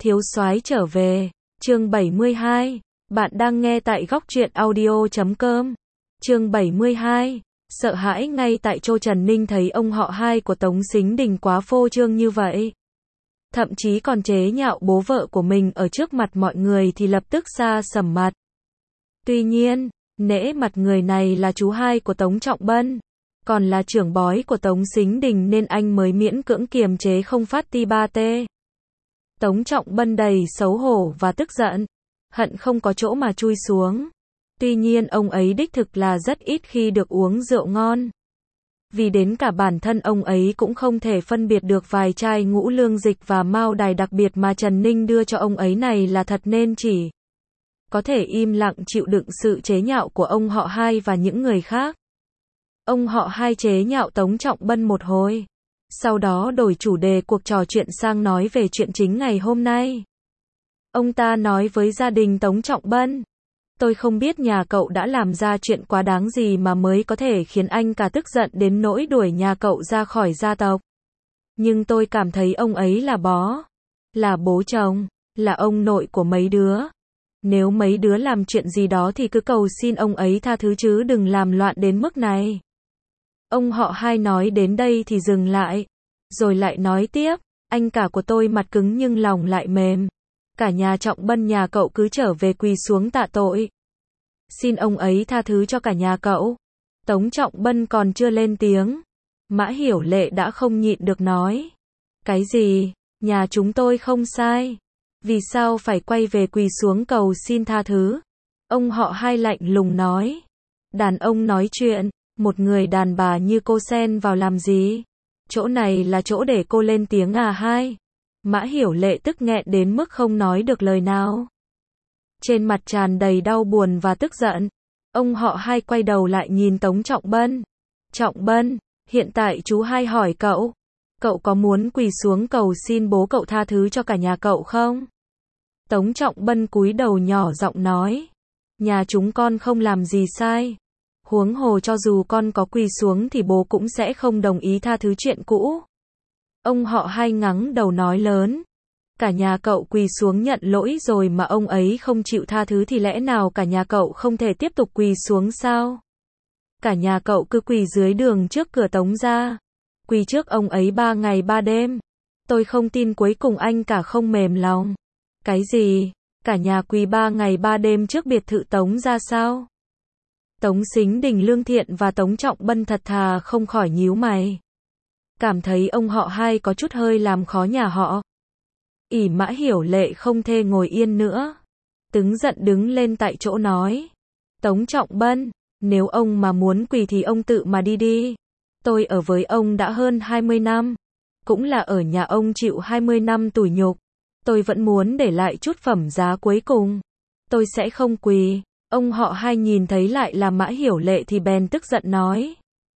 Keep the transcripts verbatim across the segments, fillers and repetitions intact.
Thiếu soái trở về, chương bảy mươi hai. Bạn đang nghe tại góc truyện audio chấm com. Chương bảy mươi hai. Sợ hãi ngay tại chỗ. Trần Ninh thấy ông họ hai của Tống Sính Đình quá phô trương như vậy. Thậm chí còn chế nhạo bố vợ của mình ở trước mặt mọi người thì lập tức sa sầm mặt. Tuy nhiên, nể mặt người này là chú hai của Tống Trọng Bân, còn là trưởng bói của Tống Sính Đình nên anh mới miễn cưỡng kiềm chế không phát ti ba tê. Tống Trọng Bân đầy xấu hổ và tức giận, hận không có chỗ mà chui xuống. Tuy nhiên ông ấy đích thực là rất ít khi được uống rượu ngon. Vì đến cả bản thân ông ấy cũng không thể phân biệt được vài chai ngũ lương dịch và mao đài đặc biệt mà Trần Ninh đưa cho ông ấy này là thật nên chỉ có thể im lặng chịu đựng sự chế nhạo của ông họ hai và những người khác. Ông họ hai chế nhạo Tống Trọng Bân một hồi, sau đó đổi chủ đề cuộc trò chuyện sang nói về chuyện chính ngày hôm nay. Ông ta nói với gia đình Tống Trọng Bân, tôi không biết nhà cậu đã làm ra chuyện quá đáng gì mà mới có thể khiến anh cả tức giận đến nỗi đuổi nhà cậu ra khỏi gia tộc. Nhưng tôi cảm thấy ông ấy là bó, là bố chồng, là ông nội của mấy đứa. Nếu mấy đứa làm chuyện gì đó thì cứ cầu xin ông ấy tha thứ chứ đừng làm loạn đến mức này. Ông họ hai nói đến đây thì dừng lại, rồi lại nói tiếp, anh cả của tôi mặt cứng nhưng lòng lại mềm. Cả nhà Trọng Bân nhà cậu cứ trở về quỳ xuống tạ tội. Xin ông ấy tha thứ cho cả nhà cậu. Tống Trọng Bân còn chưa lên tiếng, Mã Hiểu Lệ đã không nhịn được nói. Cái gì? Nhà chúng tôi không sai. Vì sao phải quay về quỳ xuống cầu xin tha thứ? Ông họ hai lạnh lùng nói. Đàn ông nói chuyện, một người đàn bà như cô xen vào làm gì? Chỗ này là chỗ để cô lên tiếng à hai? Mã Hiểu Lệ tức nghẹn đến mức không nói được lời nào. Trên mặt tràn đầy đau buồn và tức giận. Ông họ hai quay đầu lại nhìn Tống Trọng Bân. Trọng Bân, hiện tại chú hai hỏi cậu, cậu có muốn quỳ xuống cầu xin bố cậu tha thứ cho cả nhà cậu không? Tống Trọng Bân cúi đầu nhỏ giọng nói. Nhà chúng con không làm gì sai. Huống hồ cho dù con có quỳ xuống thì bố cũng sẽ không đồng ý tha thứ chuyện cũ. Ông họ hai ngắng đầu nói lớn. Cả nhà cậu quỳ xuống nhận lỗi rồi mà ông ấy không chịu tha thứ thì lẽ nào cả nhà cậu không thể tiếp tục quỳ xuống sao? Cả nhà cậu cứ quỳ dưới đường trước cửa Tống gia. Quỳ trước ông ấy ba ngày ba đêm. Tôi không tin cuối cùng anh cả không mềm lòng. Cái gì? Cả nhà quỳ ba ngày ba đêm trước biệt thự Tống gia sao? Tống Sính Đình lương thiện và Tống Trọng Bân thật thà không khỏi nhíu mày. Cảm thấy ông họ hai có chút hơi làm khó nhà họ. ỷ Mã Hiểu Lệ không thể ngồi yên nữa. Tức giận đứng lên tại chỗ nói. Tống Trọng Bân, nếu ông mà muốn quỳ thì ông tự mà đi đi. Tôi ở với ông đã hơn hai mươi năm. Cũng là ở nhà ông chịu hai mươi năm tủi nhục. Tôi vẫn muốn để lại chút phẩm giá cuối cùng. Tôi sẽ không quỳ. Ông họ hai nhìn thấy lại là Mã Hiểu Lệ thì bèn tức giận nói.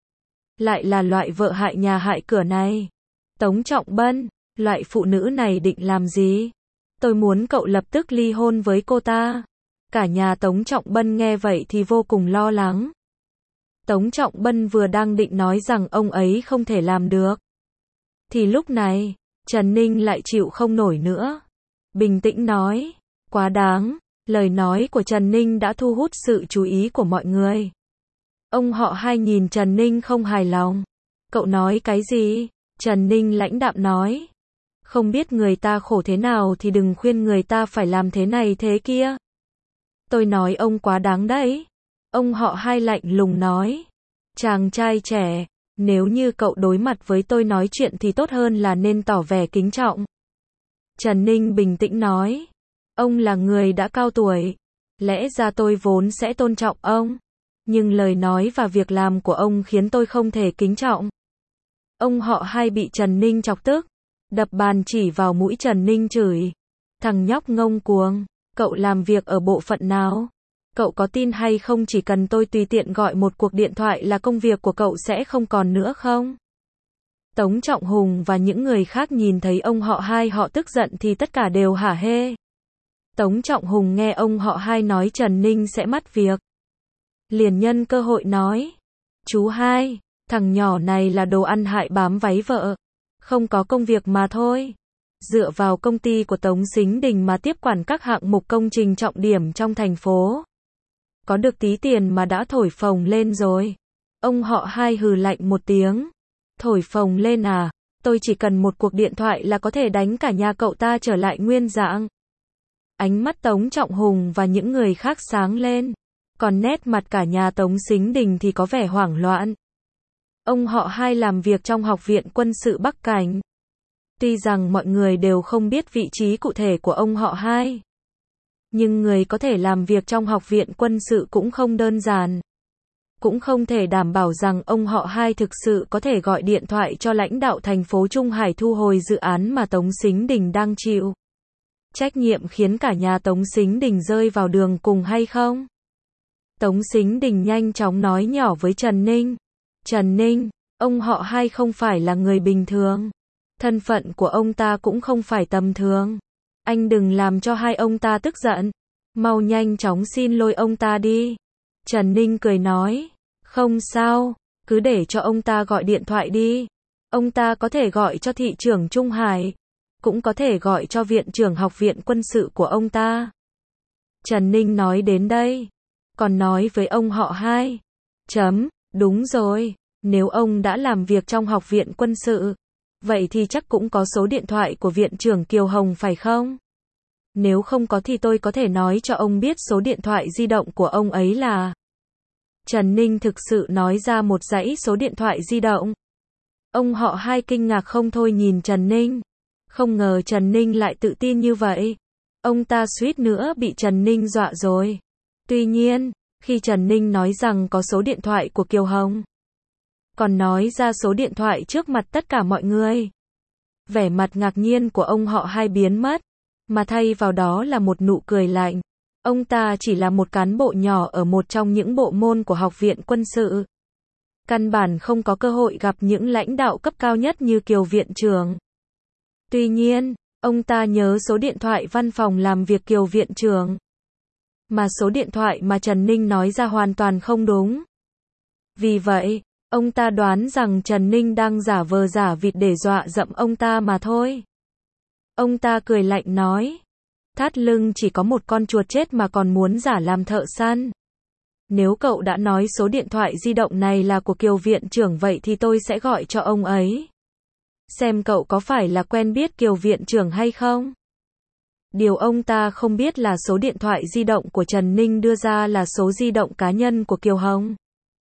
Lại là loại vợ hại nhà hại cửa này. Tống Trọng Bân, loại phụ nữ này định làm gì? Tôi muốn cậu lập tức ly hôn với cô ta. Cả nhà Tống Trọng Bân nghe vậy thì vô cùng lo lắng. Tống Trọng Bân vừa đang định nói rằng ông ấy không thể làm được. Thì lúc này, Trần Ninh lại chịu không nổi nữa. Bình tĩnh nói, quá đáng. Lời nói của Trần Ninh đã thu hút sự chú ý của mọi người. Ông họ hai nhìn Trần Ninh không hài lòng. Cậu nói cái gì? Trần Ninh lãnh đạm nói. Không biết người ta khổ thế nào thì đừng khuyên người ta phải làm thế này thế kia. Tôi nói ông quá đáng đấy. Ông họ hai lạnh lùng nói. Chàng trai trẻ, nếu như cậu đối mặt với tôi nói chuyện thì tốt hơn là nên tỏ vẻ kính trọng. Trần Ninh bình tĩnh nói. Ông là người đã cao tuổi. Lẽ ra tôi vốn sẽ tôn trọng ông. Nhưng lời nói và việc làm của ông khiến tôi không thể kính trọng. Ông họ hai bị Trần Ninh chọc tức. Đập bàn chỉ vào mũi Trần Ninh chửi. Thằng nhóc ngông cuồng. Cậu làm việc ở bộ phận nào? Cậu có tin hay không chỉ cần tôi tùy tiện gọi một cuộc điện thoại là công việc của cậu sẽ không còn nữa không? Tống Trọng Hùng và những người khác nhìn thấy ông họ hai họ tức giận thì tất cả đều hả hê. Tống Trọng Hùng nghe ông họ hai nói Trần Ninh sẽ mất việc. Liền nhân cơ hội nói. Chú hai, thằng nhỏ này là đồ ăn hại bám váy vợ. Không có công việc mà thôi. dựa vào công ty của Tống Sính Đình mà tiếp quản các hạng mục công trình trọng điểm trong thành phố. Có được tí tiền mà đã thổi phồng lên rồi. Ông họ hai hừ lạnh một tiếng. Thổi phồng lên à? Tôi chỉ cần một cuộc điện thoại là có thể đánh cả nhà cậu ta trở lại nguyên dạng. Ánh mắt Tống Trọng Hùng và những người khác sáng lên. Còn nét mặt cả nhà Tống Sính Đình thì có vẻ hoảng loạn. Ông họ hai làm việc trong Học viện Quân sự Bắc Cảnh. Tuy rằng mọi người đều không biết vị trí cụ thể của ông họ hai, nhưng người có thể làm việc trong Học viện Quân sự cũng không đơn giản. Cũng không thể đảm bảo rằng ông họ hai thực sự có thể gọi điện thoại cho lãnh đạo thành phố Trung Hải thu hồi dự án mà Tống Sính Đình đang chịu trách nhiệm, khiến cả nhà Tống Sính Đình rơi vào đường cùng hay không? Tống Sính Đình nhanh chóng nói nhỏ với Trần Ninh. Trần Ninh, ông họ hai không phải là người bình thường. Thân phận của ông ta cũng không phải tầm thường. Anh đừng làm cho hai ông ta tức giận. Mau nhanh chóng xin lỗi ông ta đi. Trần Ninh cười nói. Không sao, cứ để cho ông ta gọi điện thoại đi. Ông ta có thể gọi cho thị trưởng Trung Hải, cũng có thể gọi cho viện trưởng Học viện Quân sự của ông ta. Trần Ninh nói đến đây, còn nói với ông họ hai. Chấm, đúng rồi, nếu ông đã làm việc trong Học viện Quân sự, vậy thì chắc cũng có số điện thoại của viện trưởng Kiều Hồng phải không? Nếu không có thì tôi có thể nói cho ông biết số điện thoại di động của ông ấy là... Trần Ninh thực sự nói ra một dãy số điện thoại di động. Ông họ hai kinh ngạc không thôi nhìn Trần Ninh. Không ngờ Trần Ninh lại tự tin như vậy. Ông ta suýt nữa bị Trần Ninh dọa rồi. Tuy nhiên, khi Trần Ninh nói rằng có số điện thoại của Kiều Hồng, còn nói ra số điện thoại trước mặt tất cả mọi người, vẻ mặt ngạc nhiên của ông họ hai biến mất, mà thay vào đó là một nụ cười lạnh. Ông ta chỉ là một cán bộ nhỏ ở một trong những bộ môn của Học viện Quân sự. Căn bản không có cơ hội gặp những lãnh đạo cấp cao nhất như Kiều viện trưởng. Tuy nhiên, ông ta nhớ số điện thoại văn phòng làm việc Kiều viện trưởng. Mà số điện thoại mà Trần Ninh nói ra hoàn toàn không đúng. Vì vậy, ông ta đoán rằng Trần Ninh đang giả vờ giả vịt để dọa dẫm ông ta mà thôi. Ông ta cười lạnh nói. Thắt lưng chỉ có một con chuột chết mà còn muốn giả làm thợ săn. Nếu cậu đã nói số điện thoại di động này là của Kiều viện trưởng vậy thì tôi sẽ gọi cho ông ấy. Xem cậu có phải là quen biết Kiều viện trưởng hay không? Điều ông ta không biết là số điện thoại di động của Trần Ninh đưa ra là số di động cá nhân của Kiều Hồng.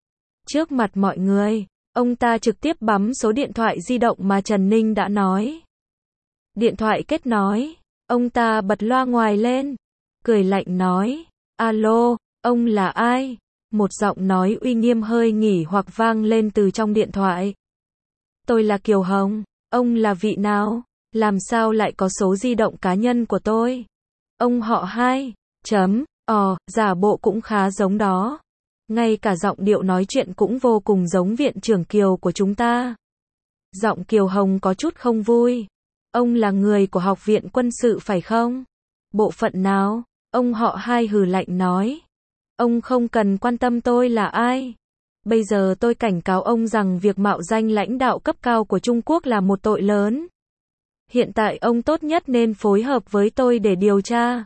Trước mặt mọi người, ông ta trực tiếp bấm số điện thoại di động mà Trần Ninh đã nói. Điện thoại kết nối. Ông ta bật loa ngoài lên, cười lạnh nói, alo, ông là ai? Một giọng nói uy nghiêm hơi nghỉ hoặc vang lên từ trong điện thoại. Tôi là Kiều Hồng, ông là vị nào? Làm sao lại có số di động cá nhân của tôi? Ông họ hai, chấm, ò, giả bộ cũng khá giống đó. Ngay cả giọng điệu nói chuyện cũng vô cùng giống viện trưởng Kiều của chúng ta. Giọng Kiều Hồng có chút không vui. Ông là người của Học viện Quân sự phải không? Bộ phận nào? Ông họ hai hừ lạnh nói. Ông không cần quan tâm tôi là ai. Bây giờ tôi cảnh cáo ông rằng việc mạo danh lãnh đạo cấp cao của Trung Quốc là một tội lớn. Hiện tại ông tốt nhất nên phối hợp với tôi để điều tra.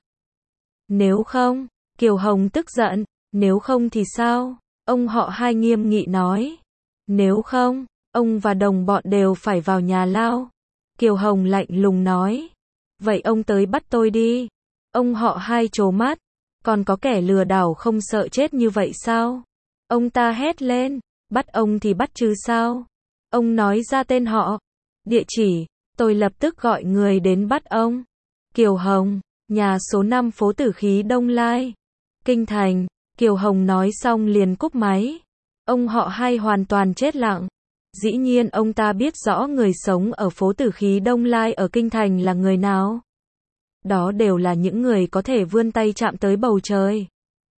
Nếu không, Kiều Hồng tức giận. Nếu không thì sao? Ông họ hai nghiêm nghị nói. Nếu không, ông và đồng bọn đều phải vào nhà lao. Kiều Hồng lạnh lùng nói. Vậy ông tới bắt tôi đi. Ông họ hai trố mắt. Còn có kẻ lừa đảo không sợ chết như vậy sao? Ông ta hét lên. Bắt ông thì bắt chứ sao? Ông nói ra tên họ, địa chỉ, tôi lập tức gọi người đến bắt ông. Kiều Hồng, nhà số năm phố Tử Khí Đông Lai, Kinh Thành. Kiều Hồng nói xong liền cúp máy. Ông họ hai hoàn toàn chết lặng. Dĩ nhiên ông ta biết rõ người sống ở phố Tử Khí Đông Lai ở Kinh Thành là người nào. Đó đều là những người có thể vươn tay chạm tới bầu trời.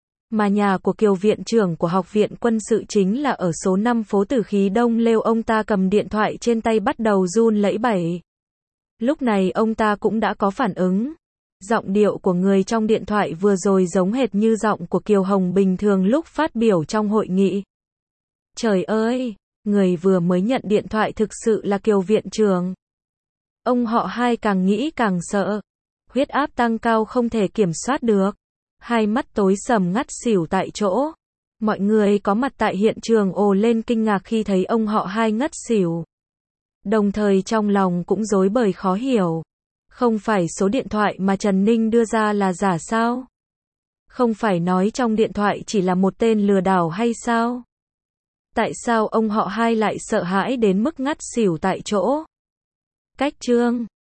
Mà nhà của Kiều viện trưởng của Học viện Quân sự chính là ở số năm phố Tử Khí Đông Lêu. Ông ta cầm điện thoại trên tay bắt đầu run lẩy bẩy. Lúc này ông ta cũng đã có phản ứng. Giọng điệu của người trong điện thoại vừa rồi giống hệt như giọng của Kiều Hồng bình thường lúc phát biểu trong hội nghị. Trời ơi, người vừa mới nhận điện thoại thực sự là Kiều viện trưởng. Ông họ hai càng nghĩ càng sợ. Huyết áp tăng cao không thể kiểm soát được. Hai mắt tối sầm ngất xỉu tại chỗ. Mọi người có mặt tại hiện trường ồ lên kinh ngạc khi thấy ông họ hai ngất xỉu. Đồng thời trong lòng cũng rối bời khó hiểu. Không phải số điện thoại mà Trần Ninh đưa ra là giả sao? Không phải nói trong điện thoại chỉ là một tên lừa đảo hay sao? Tại sao ông họ hai lại sợ hãi đến mức ngất xỉu tại chỗ? Cách chương